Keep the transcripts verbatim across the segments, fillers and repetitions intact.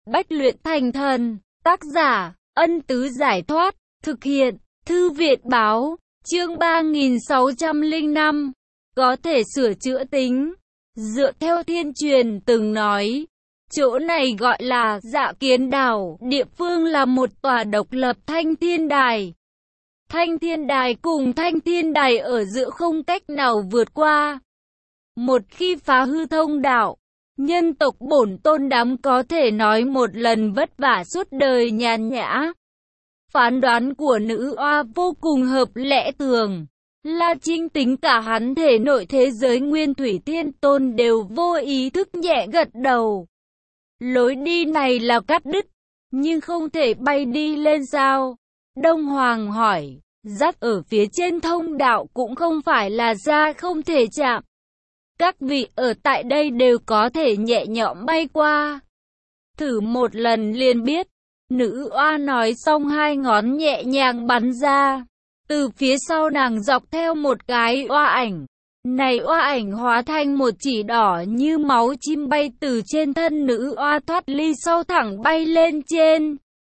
Bách luyện thành thần. Tác giả, Ân Tứ Giải Thoát. Thực hiện, Thư viện Báo. Chương ba nghìn sáu trăm lẻ năm. Có thể sửa chữa tính. Dựa theo thiên truyền từng nói, chỗ này gọi là Dạ Kiến Đảo, địa phương là một tòa độc lập thanh thiên đài. Thanh thiên đài cùng thanh thiên đài ở giữa không cách nào vượt qua. Một khi phá hư thông đạo, nhân tộc bổn tôn đám có thể nói một lần vất vả suốt đời nhàn nhã. Phán đoán của nữ oa vô cùng hợp lẽ thường. La Trinh tính cả hắn thể nội thế giới nguyên thủy thiên tôn đều vô ý thức nhẹ gật đầu. Lối đi này là cắt đứt, nhưng không thể bay đi lên sao? Đông Hoàng hỏi. Dắt ở phía trên thông đạo cũng không phải là ra không thể chạm. Các vị ở tại đây đều có thể nhẹ nhõm bay qua. Thử một lần liền biết. Nữ oa nói xong hai ngón nhẹ nhàng bắn ra. Từ phía sau nàng dọc theo một cái oa ảnh. Này oa ảnh hóa thành một chỉ đỏ như máu chim bay từ trên thân nữ oa thoát ly sau thẳng bay lên trên.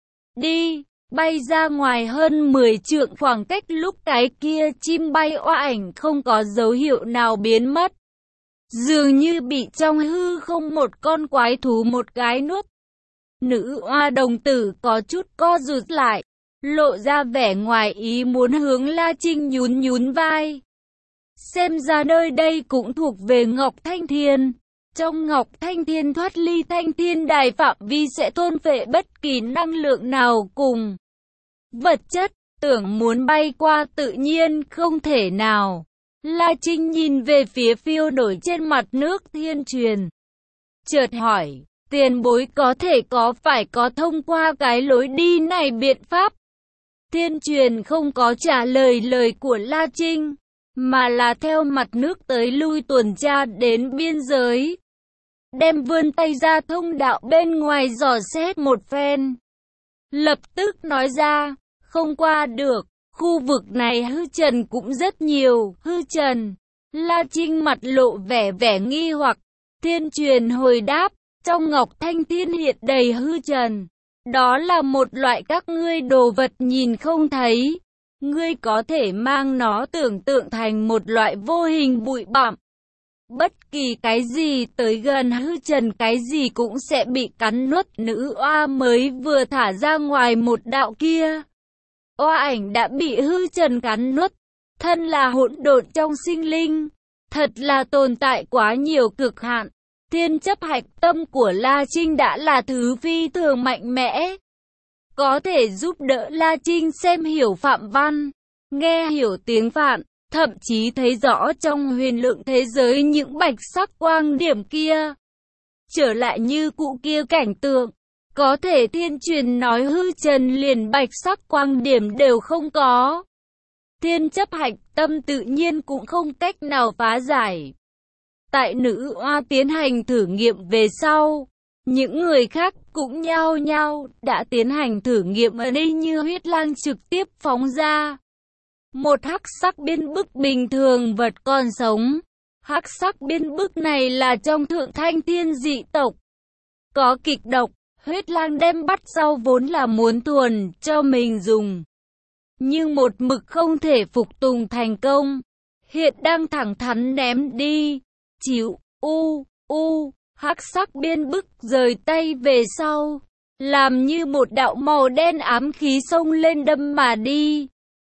Đi, bay ra ngoài hơn mười trượng khoảng cách lúc cái kia chim bay oa ảnh không có dấu hiệu nào biến mất. Dường như bị trong hư không một con quái thú một cái nuốt. Nữ oa đồng tử có chút co rụt lại, lộ ra vẻ ngoài ý muốn hướng La Trinh nhún nhún vai. Xem ra nơi đây cũng thuộc về Ngọc Thanh Thiên. Trong Ngọc Thanh Thiên thoát ly Thanh Thiên đài phạm vi sẽ thôn phệ bất kỳ năng lượng nào cùng vật chất, tưởng muốn bay qua tự nhiên không thể nào. La Trinh nhìn về phía phiêu nổi trên mặt nước thiên truyền. Chợt hỏi, tiền bối có thể có phải có thông qua cái lối đi này biện pháp? Thiên truyền không có trả lời lời của La Trinh, mà là theo mặt nước tới lui tuần tra đến biên giới. Đem vươn tay ra thông đạo bên ngoài dò xét một phen. Lập tức nói ra, không qua được, khu vực này hư trần cũng rất nhiều, hư trần. La Trinh mặt lộ vẻ vẻ nghi hoặc, thiên truyền hồi đáp, trong Ngọc Thanh Thiên hiện đầy hư trần. Đó là một loại các ngươi đồ vật nhìn không thấy. Ngươi có thể mang nó tưởng tượng thành một loại vô hình bụi bặm. Bất kỳ cái gì tới gần hư trần cái gì cũng sẽ bị cắn nuốt. Nữ oa mới vừa thả ra ngoài một đạo kia. Oa ảnh đã bị hư trần cắn nuốt. Thân là hỗn độn trong sinh linh. Thật là tồn tại quá nhiều cực hạn. Thiên chấp hạch tâm của La Trinh đã là thứ phi thường mạnh mẽ. Có thể giúp đỡ La Trinh xem hiểu phạm văn, nghe hiểu tiếng Phạn, thậm chí thấy rõ trong huyền lượng thế giới những bạch sắc quang điểm kia. Trở lại như cụ kia cảnh tượng, có thể thiên truyền nói hư trần liền bạch sắc quang điểm đều không có. Thiên chấp hạch tâm tự nhiên cũng không cách nào phá giải. Tại nữ oa tiến hành thử nghiệm về sau, những người khác cũng nhao nhao đã tiến hành thử nghiệm ở đây như huyết lang trực tiếp phóng ra. Một hắc sắc biên bức bình thường vật còn sống. Hắc sắc biên bức này là trong thượng thanh thiên dị tộc. Có kịch độc, huyết lang đem bắt sau vốn là muốn thuần cho mình dùng. Nhưng một mực không thể phục tùng thành công. Hiện đang thẳng thắn ném đi. Chịu, u, u, hắc sắc biên bức rời tay về sau, làm như một đạo màu đen ám khí xông lên đâm mà đi.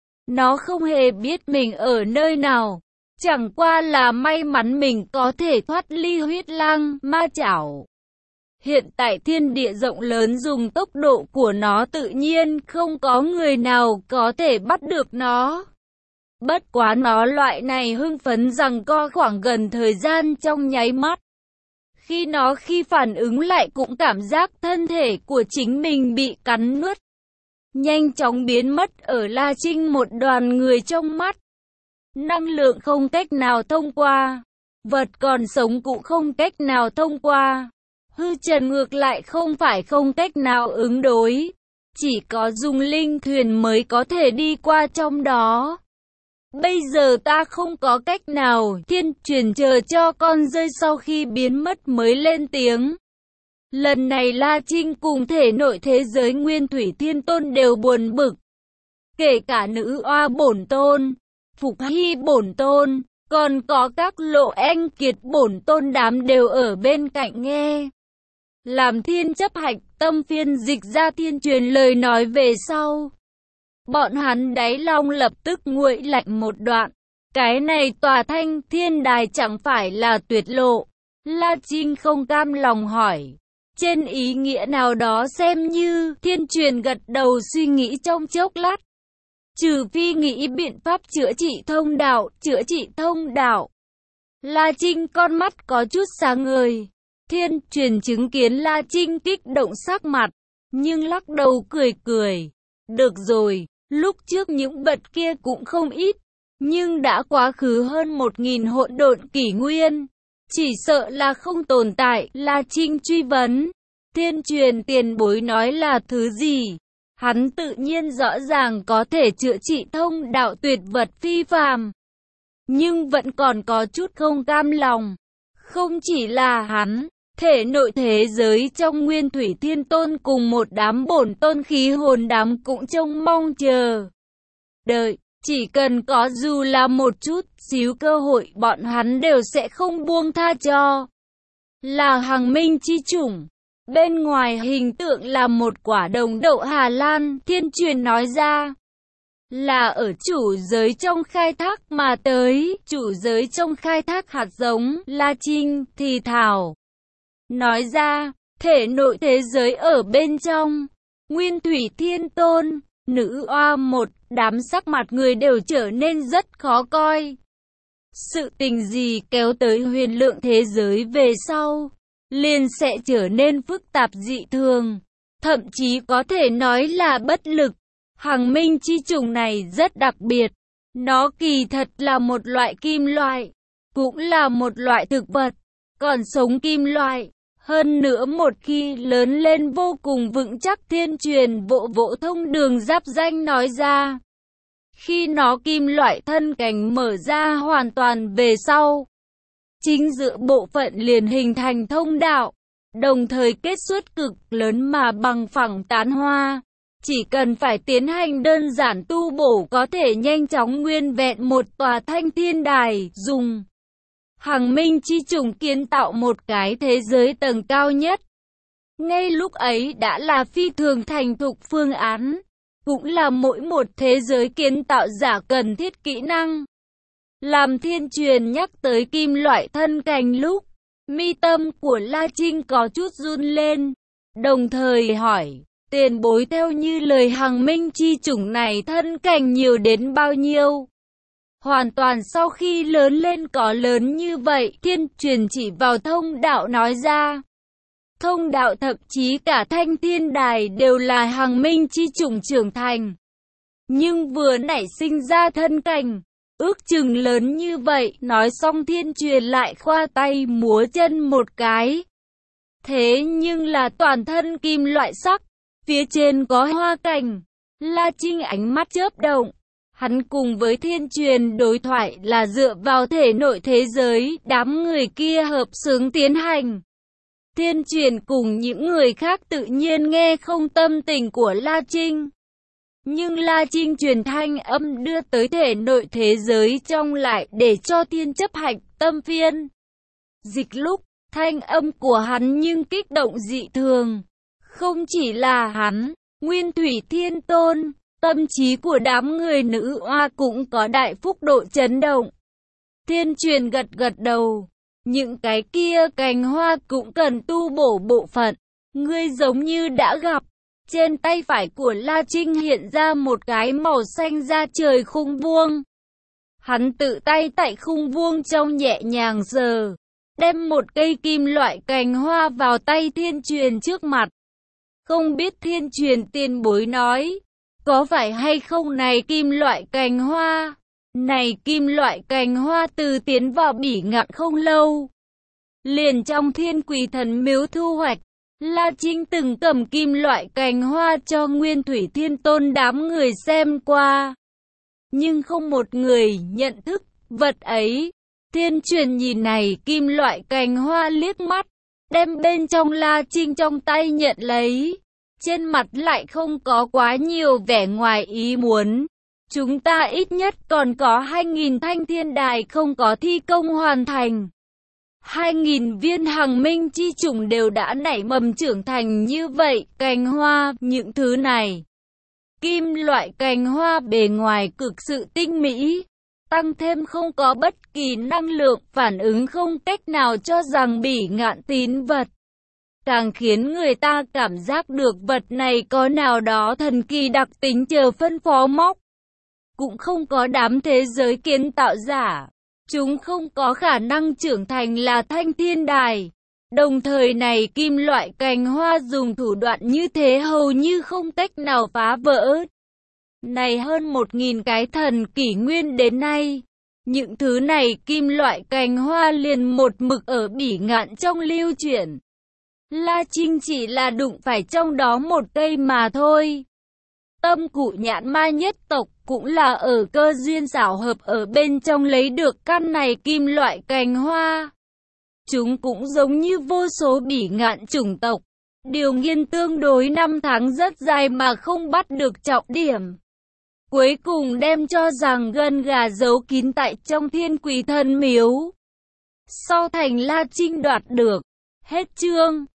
Nó không hề biết mình ở nơi nào, chẳng qua là may mắn mình có thể thoát ly huyết lang ma chảo. Hiện tại thiên địa rộng lớn dùng tốc độ của nó tự nhiên không có người nào có thể bắt được nó. Bất quá nó loại này hưng phấn rằng co khoảng gần thời gian trong nháy mắt. Khi nó khi phản ứng lại cũng cảm giác thân thể của chính mình bị cắn nuốt. Nhanh chóng biến mất ở La Trinh một đoàn người trong mắt. Năng lượng không cách nào thông qua. Vật còn sống cũng không cách nào thông qua. Hư trần ngược lại không phải không cách nào ứng đối. Chỉ có dùng linh thuyền mới có thể đi qua trong đó. Bây giờ ta không có cách nào, thiên truyền chờ cho con rơi sau khi biến mất mới lên tiếng. Lần này La Trinh cùng thể nội thế giới Nguyên Thủy Thiên Tôn đều buồn bực. Kể cả nữ oa bổn tôn, Phục Hy bổn tôn, còn có các lộ anh kiệt bổn tôn đám đều ở bên cạnh nghe. Làm thiên chấp hạch tâm phiên dịch ra thiên truyền lời nói về sau. Bọn hắn đáy lòng lập tức nguội lạnh một đoạn. Cái này tòa thanh thiên đài chẳng phải là tuyệt lộ. La Trinh không cam lòng hỏi. Trên ý nghĩa nào đó xem như thiên truyền gật đầu suy nghĩ trong chốc lát. Trừ phi nghĩ biện pháp chữa trị thông đạo, chữa trị thông đạo. La Trinh con mắt có chút sáng ngời. Thiên truyền chứng kiến La Trinh kích động sắc mặt, nhưng lắc đầu cười cười. Được rồi, lúc trước những bật kia cũng không ít, nhưng đã quá khứ hơn một nghìn hỗn độn kỷ nguyên. Chỉ sợ là không tồn tại. La Trinh truy vấn. Thiên truyền tiền bối nói là thứ gì? Hắn tự nhiên rõ ràng có thể chữa trị thông đạo tuyệt vật phi phàm, nhưng vẫn còn có chút không cam lòng. Không chỉ là hắn, thể nội thế giới trong Nguyên Thủy Thiên Tôn cùng một đám bổn tôn khí hồn đám cũng trông mong chờ đợi. Chỉ cần có dù là một chút xíu cơ hội, bọn hắn đều sẽ không buông tha cho. Là Hằng Minh chi chủng. Bên ngoài hình tượng là một quả đồng đậu Hà Lan, thiên truyền nói ra. Là ở chủ giới trong khai thác mà tới, chủ giới trong khai thác hạt giống, La Trinh thì thảo. Nói ra, thể nội thế giới ở bên trong, Nguyên Thủy Thiên Tôn, nữ oa một, đám sắc mặt người đều trở nên rất khó coi. Sự tình gì kéo tới huyền lượng thế giới về sau, liền sẽ trở nên phức tạp dị thường, thậm chí có thể nói là bất lực. Hằng Minh chi trùng này rất đặc biệt, nó kỳ thật là một loại kim loại, cũng là một loại thực vật, còn sống kim loại. Hơn nữa một khi lớn lên vô cùng vững chắc, thiên truyền vỗ vỗ thông đường giáp danh nói ra. Khi nó kim loại thân cánh mở ra hoàn toàn về sau, chính giữa bộ phận liền hình thành thông đạo, đồng thời kết xuất cực lớn mà bằng phẳng tán hoa. Chỉ cần phải tiến hành đơn giản tu bổ có thể nhanh chóng nguyên vẹn một tòa thanh thiên đài, dùng Hằng Minh chi trùng kiến tạo một cái thế giới tầng cao nhất. Ngay lúc ấy đã là phi thường thành thục phương án, cũng là mỗi một thế giới kiến tạo giả cần thiết kỹ năng. Làm thiên truyền nhắc tới kim loại thân cành lúc, mi tâm của La Trinh có chút run lên, đồng thời hỏi, tiền bối theo như lời Hằng Minh chi chủng này thân cành nhiều đến bao nhiêu? Hoàn toàn sau khi lớn lên có lớn như vậy, thiên truyền chỉ vào thông đạo nói ra. Thông đạo thậm chí cả thanh thiên đài đều là Hằng Minh chi chủng trưởng thành. Nhưng vừa nảy sinh ra thân cành, ước chừng lớn như vậy, nói xong thiên truyền lại khoa tay múa chân một cái. Thế nhưng là toàn thân kim loại sắc, phía trên có hoa cành. La Trinh ánh mắt chớp động. Hắn cùng với thiên truyền đối thoại là dựa vào thể nội thế giới, đám người kia hợp xướng tiến hành. Thiên truyền cùng những người khác tự nhiên nghe không tâm tình của La Trinh. Nhưng La Trinh truyền thanh âm đưa tới thể nội thế giới trong lại để cho thiên chấp hạch tâm phiên dịch lúc, thanh âm của hắn nhưng kích động dị thường. Không chỉ là hắn, Nguyên Thủy Thiên Tôn, tâm trí của đám người nữ oa cũng có đại phúc độ chấn động. Thiên truyền gật gật đầu. Những cái kia cành hoa cũng cần tu bổ bộ phận. Ngươi giống như đã gặp. Trên tay phải của La Trinh hiện ra một cái màu xanh da trời khung vuông. Hắn tự tay tại khung vuông trong nhẹ nhàng sờ, đem một cây kim loại cành hoa vào tay thiên truyền trước mặt. Không biết thiên truyền tiền bối nói, có phải hay không này kim loại cành hoa? Này kim loại cành hoa từ tiến vào bỉ ngạn không lâu, liền trong Thiên Quỷ Thần miếu thu hoạch. La Trinh từng cầm kim loại cành hoa cho Nguyên Thủy Thiên Tôn đám người xem qua, nhưng không một người nhận thức vật ấy. Thiên truyền nhìn này kim loại cành hoa liếc mắt, đem bên trong La Trinh trong tay nhận lấy. Trên mặt lại không có quá nhiều vẻ ngoài ý muốn. Chúng ta ít nhất còn có hai nghìn thanh thiên đài không có thi công hoàn thành. hai nghìn viên hằng minh chi trùng đều đã nảy mầm trưởng thành như vậy, cành hoa, những thứ này. Kim loại cành hoa bề ngoài cực sự tinh mỹ, tăng thêm không có bất kỳ năng lượng phản ứng không cách nào cho rằng Bỉ Ngạn tín vật. Càng khiến người ta cảm giác được vật này có nào đó thần kỳ đặc tính chờ phân phó móc. Cũng không có đám thế giới kiến tạo giả. Chúng không có khả năng trưởng thành là thanh thiên đài. Đồng thời này kim loại cành hoa dùng thủ đoạn như thế hầu như không cách nào phá vỡ. Này hơn một nghìn cái thần kỷ nguyên đến nay. Những thứ này kim loại cành hoa liền một mực ở Bỉ Ngạn trong lưu chuyển. La Trinh chỉ là đụng phải trong đó một cây mà thôi. Tâm Cụ Nhãn Ma nhất tộc cũng là ở cơ duyên xảo hợp ở bên trong lấy được căn này kim loại cành hoa. Chúng cũng giống như vô số Bỉ Ngạn chủng tộc. Điều nghiên tương đối năm tháng rất dài mà không bắt được trọng điểm. Cuối cùng đem cho rằng gân gà giấu kín tại trong Thiên Quỷ Thần Miếu. Sau thành La Trinh đoạt được. Hết chương.